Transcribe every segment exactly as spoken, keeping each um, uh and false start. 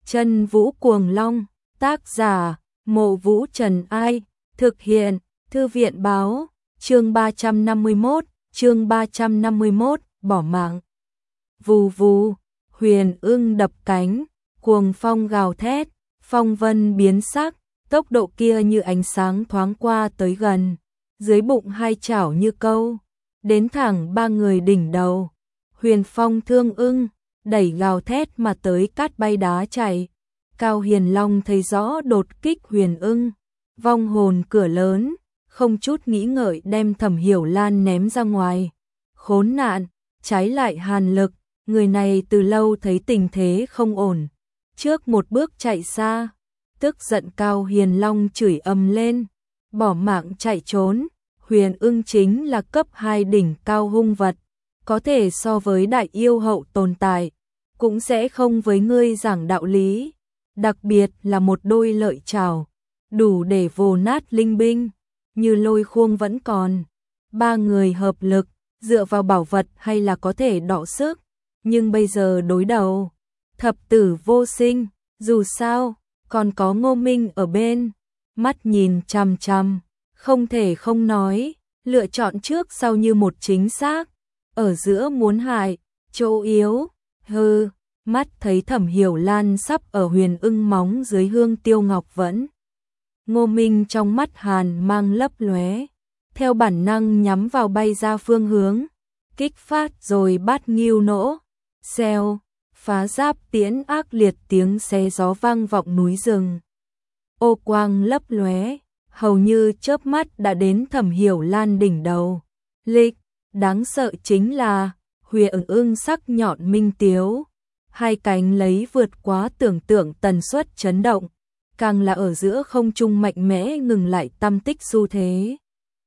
Chân Vũ Cuồng Long, tác giả, Mộ Vũ Trần Ai, thực hiện, Thư viện Báo, chương ba trăm năm mươi mốt, chương ba trăm năm mươi mốt, bỏ mạng. Vù vù, Huyền Ưng đập cánh, cuồng phong gào thét, phong vân biến sắc, tốc độ kia như ánh sáng thoáng qua tới gần, dưới bụng hai chảo như câu, đến thẳng ba người đỉnh đầu. Huyền Phong Thương Ưng, đẩy gào thét mà tới cát bay đá chạy. Cao Hiền Long thấy rõ đột kích Huyền Ưng, vong hồn cửa lớn, không chút nghĩ ngợi đem Thẩm Hiểu Lan ném ra ngoài. Khốn nạn, trái lại Hàn Lực, người này từ lâu thấy tình thế không ổn, trước một bước chạy xa, tức giận Cao Hiền Long chửi ầm lên, bỏ mạng chạy trốn. Huyền Ưng chính là cấp hai đỉnh cao hung vật, có thể so với đại yêu hậu tồn tại, cũng sẽ không với ngươi giảng đạo lý, đặc biệt là một đôi lợi chảo, đủ để vồ nát linh binh, như Lôi Khuông vẫn còn. Ba người hợp lực, dựa vào bảo vật hay là có thể đọ sức, nhưng bây giờ đối đầu, thập tử vô sinh, dù sao, còn có Ngô Minh ở bên, mắt nhìn chằm chằm, không thể không nói, lựa chọn trước sau như một chính xác, ở giữa muốn hại, chỗ yếu, hư, mắt thấy Thẩm Hiểu Lan sắp ở Huyền Ưng móng dưới hương tiêu ngọc vẫn. Ngô Minh trong mắt hàn mang lấp lóe, theo bản năng nhắm vào bay ra phương hướng, kích phát rồi bát nghiêu nỗ, xèo, phá giáp tiễn ác liệt tiếng xé gió vang vọng núi rừng. Ô quang lấp lóe, hầu như chớp mắt đã đến Thẩm Hiểu Lan đỉnh đầu. Lịch, đáng sợ chính là Huyền Ưng sắc nhọn minh tiếu, hai cánh lấy vượt quá tưởng tượng tần suất chấn động, càng là ở giữa không trung mạnh mẽ ngừng lại tâm tích xu thế.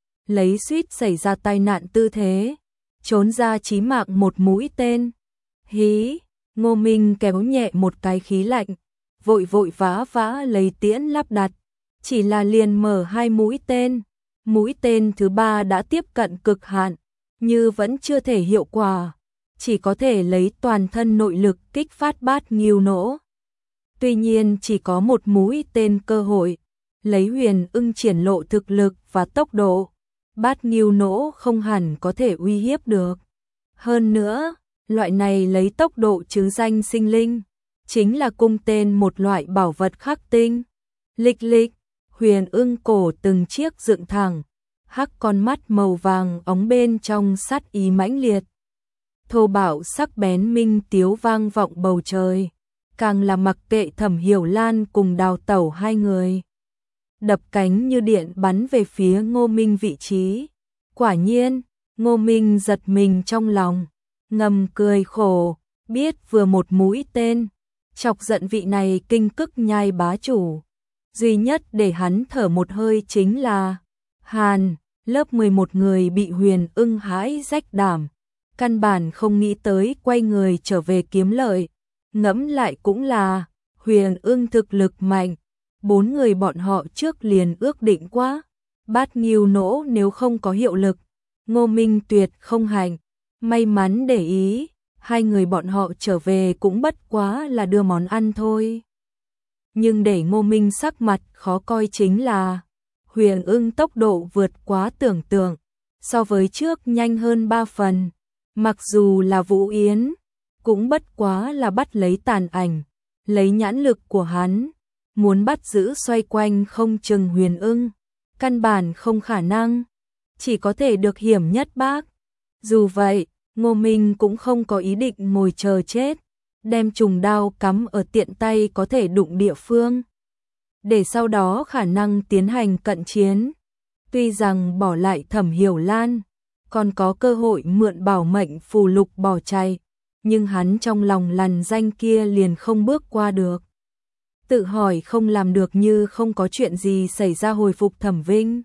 Lấy suýt xảy ra tai nạn tư thế, trốn ra chí mạng một mũi tên. Hí, Ngô Minh kéo nhẹ một cái khí lạnh, vội vội vã vã lấy tiễn lắp đặt, chỉ là liền mở hai mũi tên, mũi tên thứ ba đã tiếp cận cực hạn, như vẫn chưa thể hiệu quả, chỉ có thể lấy toàn thân nội lực kích phát bát nghiêu nỗ. Tuy nhiên chỉ có một mũi tên cơ hội, lấy Huyền Ưng triển lộ thực lực và tốc độ, bát nghiêu nỗ không hẳn có thể uy hiếp được. Hơn nữa, loại này lấy tốc độ chứ danh sinh linh, chính là cung tên một loại bảo vật khắc tinh. Lịch lịch, Huyền Ưng cổ từng chiếc dựng thẳng, hắc con mắt màu vàng óng bên trong sát ý mãnh liệt. Thô bạo sắc bén minh tiếu vang vọng bầu trời, càng là mặc kệ Thẩm Hiểu Lan cùng Đào Tẩu hai người. Đập cánh như điện bắn về phía Ngô Minh vị trí. Quả nhiên, Ngô Minh giật mình trong lòng, ngầm cười khổ, biết vừa một mũi tên, chọc giận vị này kinh cức nhai bá chủ. Duy nhất để hắn thở một hơi chính là Hàn, lớp mười một người bị Huyền Ưng hãi rách đảm, căn bản không nghĩ tới quay người trở về kiếm lợi. Ngẫm lại cũng là, Huyền Ưng thực lực mạnh, bốn người bọn họ trước liền ước định quá, bát nghiêu nỗ nếu không có hiệu lực, Ngô Minh tuyệt không hành. May mắn để ý, hai người bọn họ trở về cũng bất quá là đưa món ăn thôi. Nhưng để Ngô Minh sắc mặt khó coi chính là, Huyền Ưng tốc độ vượt quá tưởng tượng, so với trước nhanh hơn ba phần, mặc dù là Vũ Yến, cũng bất quá là bắt lấy tàn ảnh, lấy nhãn lực của hắn, muốn bắt giữ xoay quanh không chừng Huyền Ưng, căn bản không khả năng, chỉ có thể được hiểm nhất bác. Dù vậy, Ngô Minh cũng không có ý định ngồi chờ chết, đem trùng đao cắm ở tiện tay có thể đụng địa phương, để sau đó khả năng tiến hành cận chiến. Tuy rằng bỏ lại Thẩm Hiểu Lan, còn có cơ hội mượn bảo mệnh phù lục bỏ chạy, nhưng hắn trong lòng lằn danh kia liền không bước qua được. Tự hỏi không làm được như không có chuyện gì xảy ra hồi phục Thẩm Vinh.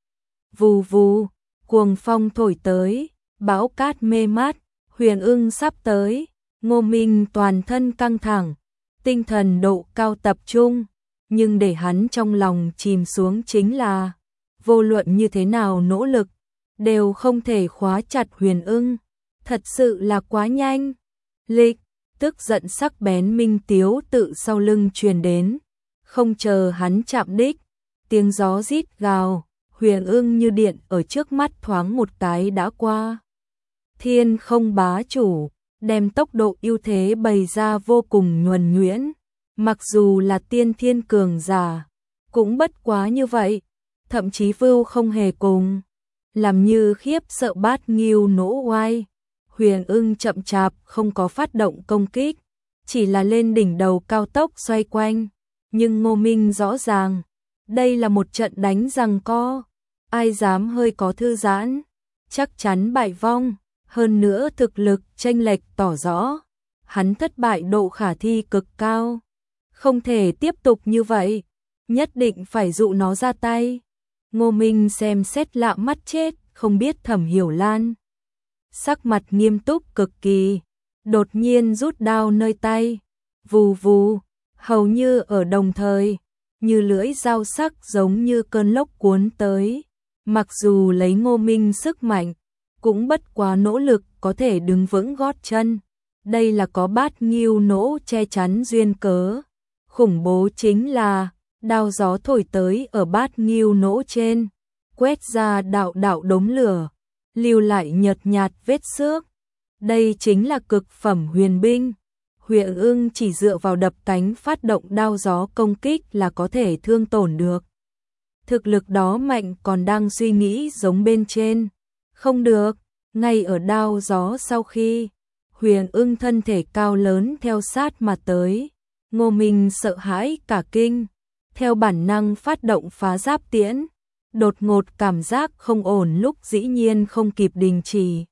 Vù vù, cuồng phong thổi tới, bão cát mê mát, Huyền Ưng sắp tới, Ngô Minh toàn thân căng thẳng, tinh thần độ cao tập trung, nhưng để hắn trong lòng chìm xuống chính là, vô luận như thế nào nỗ lực, đều không thể khóa chặt Huyền Ưng, thật sự là quá nhanh. Lịch, tức giận sắc bén minh tiếu tự sau lưng truyền đến, không chờ hắn chạm đích, tiếng gió rít gào, Huyền Ưng như điện ở trước mắt thoáng một cái đã qua. Thiên không bá chủ, đem tốc độ ưu thế bày ra vô cùng nhuần nhuyễn, mặc dù là tiên thiên cường giả, cũng bất quá như vậy, thậm chí Vưu không hề cùng, làm như khiếp sợ Bát Ngưu nỗ oai. Huyền Ưng chậm chạp không có phát động công kích, chỉ là lên đỉnh đầu cao tốc xoay quanh, nhưng Ngô Minh rõ ràng, đây là một trận đánh giằng co, ai dám hơi có thư giãn, chắc chắn bại vong, hơn nữa thực lực chênh lệch tỏ rõ, hắn thất bại độ khả thi cực cao, không thể tiếp tục như vậy, nhất định phải dụ nó ra tay. Ngô Minh xem xét lạ mắt chết, không biết Thẩm Hiểu Lan sắc mặt nghiêm túc cực kỳ, đột nhiên rút đao nơi tay, vù vù, hầu như ở đồng thời, như lưỡi dao sắc giống như cơn lốc cuốn tới. Mặc dù lấy Ngô Minh sức mạnh, cũng bất quá nỗ lực có thể đứng vững gót chân. Đây là có Bát Ngưu nỗ che chắn duyên cớ. Khủng bố chính là, đao gió thổi tới ở Bát Ngưu nỗ trên, quét ra đạo đạo đống lửa, lưu lại nhợt nhạt vết xước. Đây chính là cực phẩm huyền binh. Huyền Ưng chỉ dựa vào đập cánh phát động đao gió công kích là có thể thương tổn được. Thực lực đó mạnh còn đang suy nghĩ giống bên trên. Không được, ngay ở đao gió sau khi, Huyền Ưng thân thể cao lớn theo sát mà tới. Ngô Minh sợ hãi cả kinh, theo bản năng phát động phá giáp tiễn. Đột ngột cảm giác không ổn lúc dĩ nhiên không kịp đình chỉ.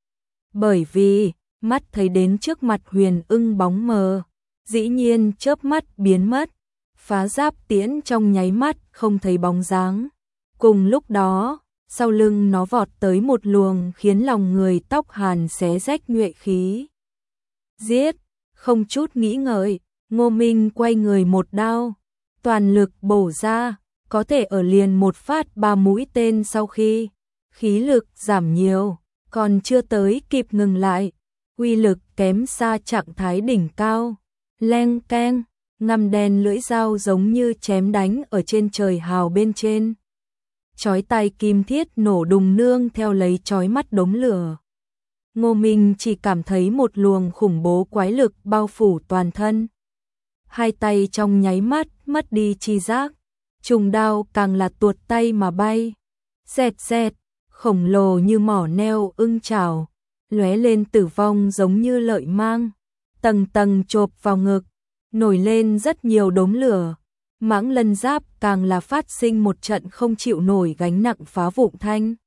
Bởi vì, mắt thấy đến trước mặt Huyền Ưng bóng mờ, dĩ nhiên chớp mắt biến mất, phá giáp tiễn trong nháy mắt không thấy bóng dáng. Cùng lúc đó, sau lưng nó vọt tới một luồng khiến lòng người tóc hàn xé rách nhuệ khí. Giết, không chút nghĩ ngợi, Ngô Minh quay người một đao, toàn lực bổ ra, có thể ở liền một phát ba mũi tên sau khi khí lực giảm nhiều, còn chưa tới kịp ngừng lại, uy lực kém xa trạng thái đỉnh cao. Leng keng, ngăm đen lưỡi dao giống như chém đánh ở trên trời hào bên trên. Chói tai kim thiết nổ đùng nương theo lấy chói mắt đống lửa. Ngô Minh chỉ cảm thấy một luồng khủng bố quái lực bao phủ toàn thân. Hai tay trong nháy mắt mất đi chi giác, trùng đao càng là tuột tay mà bay. Xẹt xẹt, khổng lồ như mỏ neo ưng chảo, lóe lên tử vong giống như lợi mang, tầng tầng chộp vào ngực, nổi lên rất nhiều đốm lửa. Mãng Lân Giáp càng là phát sinh một trận không chịu nổi gánh nặng phá vụn thanh.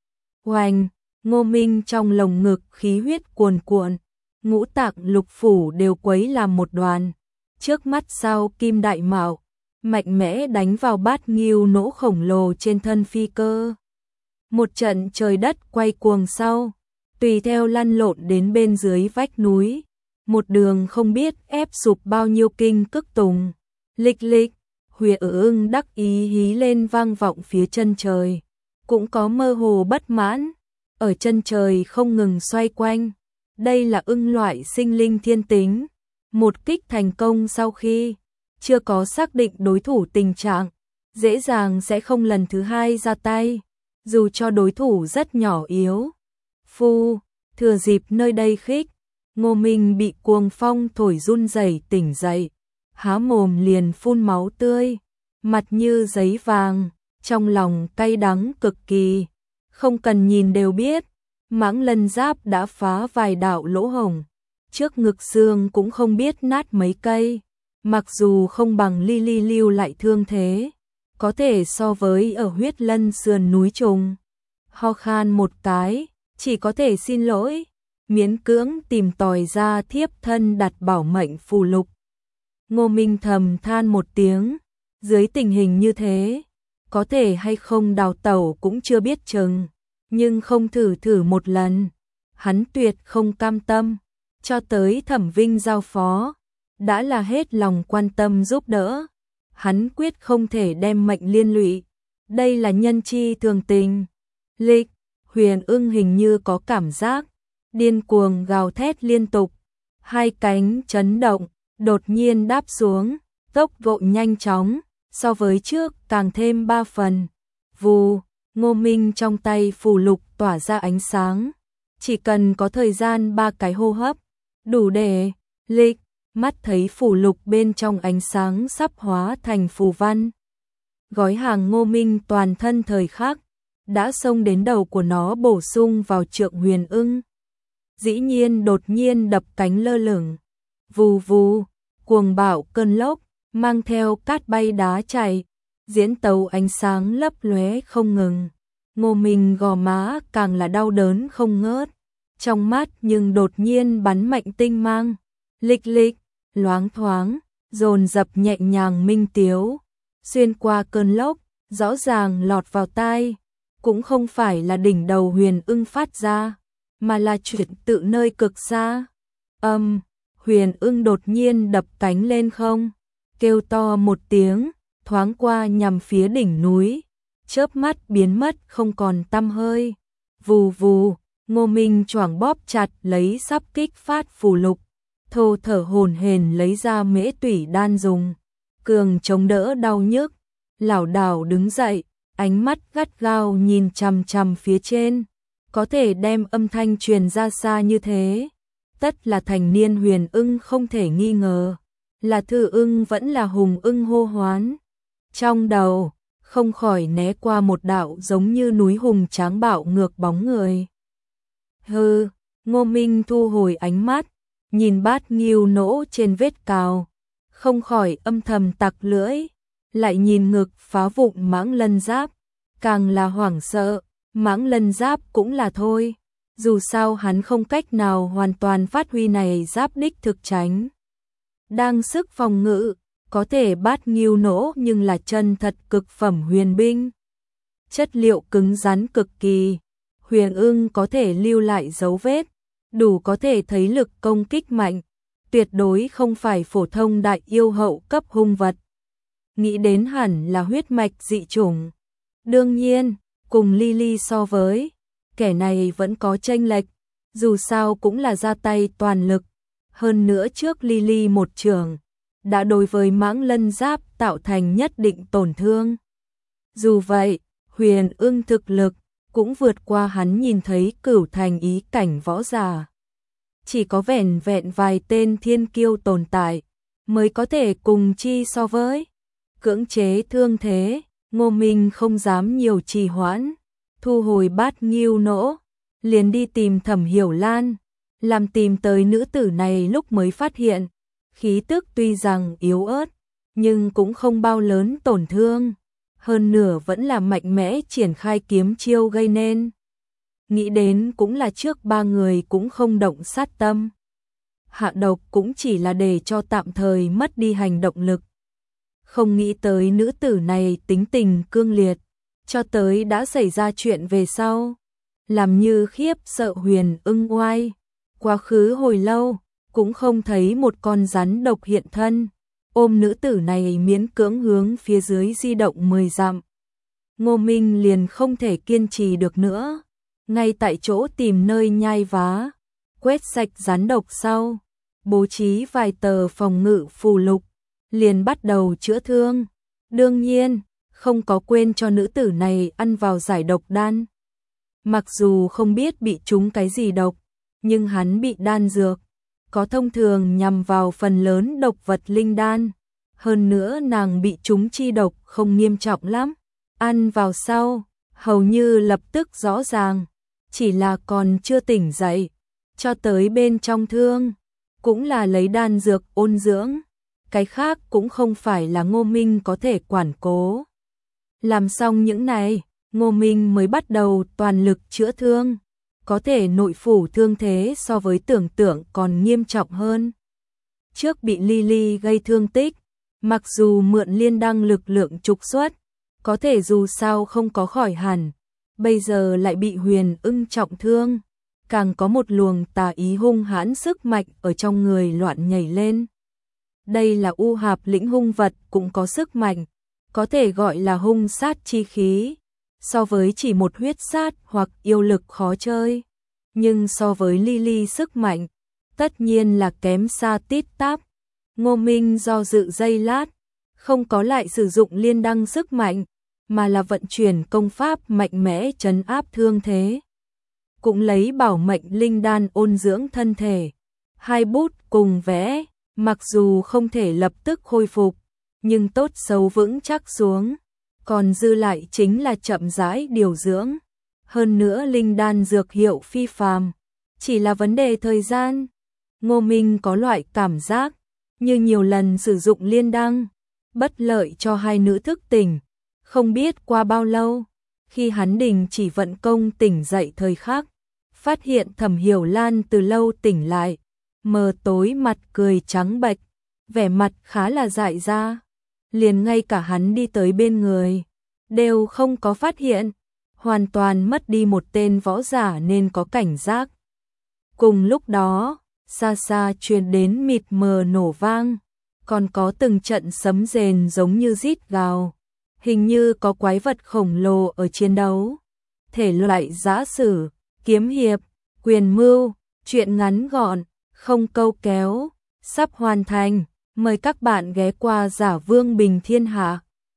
Oanh, Ngô Minh trong lồng ngực khí huyết cuồn cuộn, ngũ tạng lục phủ đều quấy làm một đoàn. Trước mắt sao kim đại mạo, mạnh mẽ đánh vào Bát Ngưu nỗ khổng lồ trên thân phi cơ. Một trận trời đất quay cuồng sau, tùy theo lăn lộn đến bên dưới vách núi, một đường không biết ép sụp bao nhiêu kinh cức tùng. Lịch lịch, Huyền Ưng đắc ý hí lên vang vọng phía chân trời, cũng có mơ hồ bất mãn, ở chân trời không ngừng xoay quanh. Đây là ưng loại sinh linh thiên tính, một kích thành công sau khi chưa có xác định đối thủ tình trạng, dễ dàng sẽ không lần thứ hai ra tay, dù cho đối thủ rất nhỏ yếu. Phu, thừa dịp nơi đây khích, Ngô Minh bị cuồng phong thổi run rẩy tỉnh dậy, há mồm liền phun máu tươi, mặt như giấy vàng, trong lòng cay đắng cực kỳ, không cần nhìn đều biết, Mãng Lân Giáp đã phá vài đạo lỗ hổng, trước ngực xương cũng không biết nát mấy cây, mặc dù không bằng Ly Ly lưu lại thương thế, có thể so với ở Huyết Lân sườn núi trùng. Ho khan một cái, chỉ có thể xin lỗi, miễn cưỡng tìm tòi ra thiếp thân đặt bảo mệnh phù lục. Ngô Minh thầm than một tiếng, dưới tình hình như thế, có thể hay không đào tẩu cũng chưa biết chừng, nhưng không thử thử một lần, hắn tuyệt không cam tâm, cho tới Thẩm Vinh giao phó, đã là hết lòng quan tâm giúp đỡ, hắn quyết không thể đem mệnh liên lụy, đây là nhân chi thường tình. Lịch, Huyền Ưng hình như có cảm giác, điên cuồng gào thét liên tục, hai cánh chấn động, đột nhiên đáp xuống, tốc độ nhanh chóng, so với trước càng thêm ba phần. Vù, Ngô Minh trong tay phù lục tỏa ra ánh sáng, chỉ cần có thời gian ba cái hô hấp, đủ để lịch, mắt thấy phù lục bên trong ánh sáng sắp hóa thành phù văn. Gói hàng Ngô Minh toàn thân thời khắc đã xông đến đầu của nó bổ sung vào Trượng Huyền Ưng. Dĩ nhiên đột nhiên đập cánh lơ lửng, vù vù, cuồng bạo cơn lốc, mang theo cát bay đá chạy, diễn tấu ánh sáng lấp lóe không ngừng. Ngô Minh gò má càng là đau đớn không ngớt, trong mắt nhưng đột nhiên bắn mạnh tinh mang, lịch lịch, loáng thoáng, dồn dập nhẹ nhàng minh tiếu, xuyên qua cơn lốc, rõ ràng lọt vào tai, cũng không phải là đỉnh đầu Huyền Ưng phát ra, mà là chuyển tự nơi cực xa. Âm, um, Huyền Ưng đột nhiên đập cánh lên không, kêu to một tiếng, thoáng qua nhằm phía đỉnh núi, chớp mắt biến mất không còn tăm hơi. Vù vù, Ngô Minh choàng bóp chặt lấy sắp kích phát phù lục, thô thở hổn hển lấy ra mễ tủy đan dùng, cường chống đỡ đau nhức, lảo đảo đứng dậy, ánh mắt gắt gao nhìn chằm chằm phía trên, có thể đem âm thanh truyền ra xa như thế, tất là thành niên Huyền Ưng không thể nghi ngờ, là Thư Ưng vẫn là Hùng Ưng hô hoán. Trong đầu không khỏi né qua một đạo giống như núi hùng tráng bạo ngược bóng người. Hừ, Ngô Minh thu hồi ánh mắt, nhìn bát nghiêu nỗ trên vết cào, không khỏi âm thầm tặc lưỡi, lại nhìn ngực phá vụn mãng lân giáp, càng là hoảng sợ, mãng lân giáp cũng là thôi, dù sao hắn không cách nào hoàn toàn phát huy này giáp đích thực tránh. Đang sức phòng ngự, có thể bát nghiêu nỗ nhưng là chân thật cực phẩm huyền binh. Chất liệu cứng rắn cực kỳ, Huyền Ưng có thể lưu lại dấu vết, đủ có thể thấy lực công kích mạnh, tuyệt đối không phải phổ thông đại yêu hậu cấp hung vật. Nghĩ đến hẳn là huyết mạch dị chủng. Đương nhiên, cùng Lily so với, kẻ này vẫn có chênh lệch, dù sao cũng là ra tay toàn lực. Hơn nữa trước Lily một trường, đã đối với mãng lân giáp tạo thành nhất định tổn thương. Dù vậy, Huyền Ưng thực lực cũng vượt qua hắn nhìn thấy cửu thành ý cảnh võ giả. Chỉ có vẻn vẹn vài tên thiên kiêu tồn tại, mới có thể cùng chi so với. Cưỡng chế thương thế, Ngô Minh không dám nhiều trì hoãn, thu hồi bát nghiêu nỗ, liền đi tìm Thẩm Hiểu Lan, làm tìm tới nữ tử này lúc mới phát hiện. Khí tức tuy rằng yếu ớt, nhưng cũng không bao lớn tổn thương, hơn nửa vẫn là mạnh mẽ triển khai kiếm chiêu gây nên. Nghĩ đến cũng là trước ba người cũng không động sát tâm. Hạ độc cũng chỉ là để cho tạm thời mất đi hành động lực. Không nghĩ tới nữ tử này tính tình cương liệt, cho tới đã xảy ra chuyện về sau. Làm như khiếp sợ Huyền Ưng oai, quá khứ hồi lâu, cũng không thấy một con rắn độc hiện thân, ôm nữ tử này miễn cưỡng hướng phía dưới di động mười dặm. Ngô Minh liền không thể kiên trì được nữa, ngay tại chỗ tìm nơi nhai vá, quét sạch rắn độc sau, bố trí vài tờ phòng ngự phù lục, liền bắt đầu chữa thương. Đương nhiên, không có quên cho nữ tử này ăn vào giải độc đan. Mặc dù không biết bị trúng cái gì độc, nhưng hắn bị đan dược, có thông thường nhằm vào phần lớn độc vật linh đan. Hơn nữa nàng bị trúng chi độc không nghiêm trọng lắm, ăn vào sau, hầu như lập tức rõ ràng, chỉ là còn chưa tỉnh dậy, cho tới bên trong thương, cũng là lấy đan dược ôn dưỡng, cái khác cũng không phải là Ngô Minh có thể quản cố. Làm xong những này, Ngô Minh mới bắt đầu toàn lực chữa thương, có thể nội phủ thương thế so với tưởng tượng còn nghiêm trọng hơn. Trước bị Lily gây thương tích, mặc dù mượn liên đăng lực lượng trục xuất, có thể dù sao không có khỏi hẳn, bây giờ lại bị Huyền Ưng trọng thương, càng có một luồng tà ý hung hãn sức mạnh ở trong người loạn nhảy lên. Đây là u hạp lĩnh hung vật cũng có sức mạnh, có thể gọi là hung sát chi khí, so với chỉ một huyết sát hoặc yêu lực khó chơi, nhưng so với Lily sức mạnh, tất nhiên là kém xa tít tắp. Ngô Minh do dự giây lát, không có lại sử dụng liên đăng sức mạnh, mà là vận chuyển công pháp mạnh mẽ trấn áp thương thế. Cũng lấy bảo mệnh linh đan ôn dưỡng thân thể. Hai bút cùng vẽ, mặc dù không thể lập tức khôi phục, nhưng tốt xấu vững chắc xuống. Còn dư lại chính là chậm rãi điều dưỡng. Hơn nữa linh đan dược hiệu phi phàm, chỉ là vấn đề thời gian. Ngô Minh có loại cảm giác như nhiều lần sử dụng liên đăng, bất lợi cho hai nữ thức tỉnh. Không biết qua bao lâu, khi hắn đình chỉ vận công tỉnh dậy thời khắc, phát hiện Thẩm Hiểu Lan từ lâu tỉnh lại, mờ tối mặt cười trắng bệch, vẻ mặt khá là dại ra. Liền ngay cả hắn đi tới bên người, đều không có phát hiện, hoàn toàn mất đi một tên võ giả nên có cảnh giác. Cùng lúc đó, xa xa truyền đến mịt mờ nổ vang, còn có từng trận sấm rền giống như rít gào. Hình như có quái vật khổng lồ ở chiến đấu. Thể loại giã sử, kiếm hiệp, quyền mưu, truyện ngắn gọn, không câu kéo, sắp hoàn thành. Mời các bạn ghé qua Giả Vương Bình Thiên Hạ.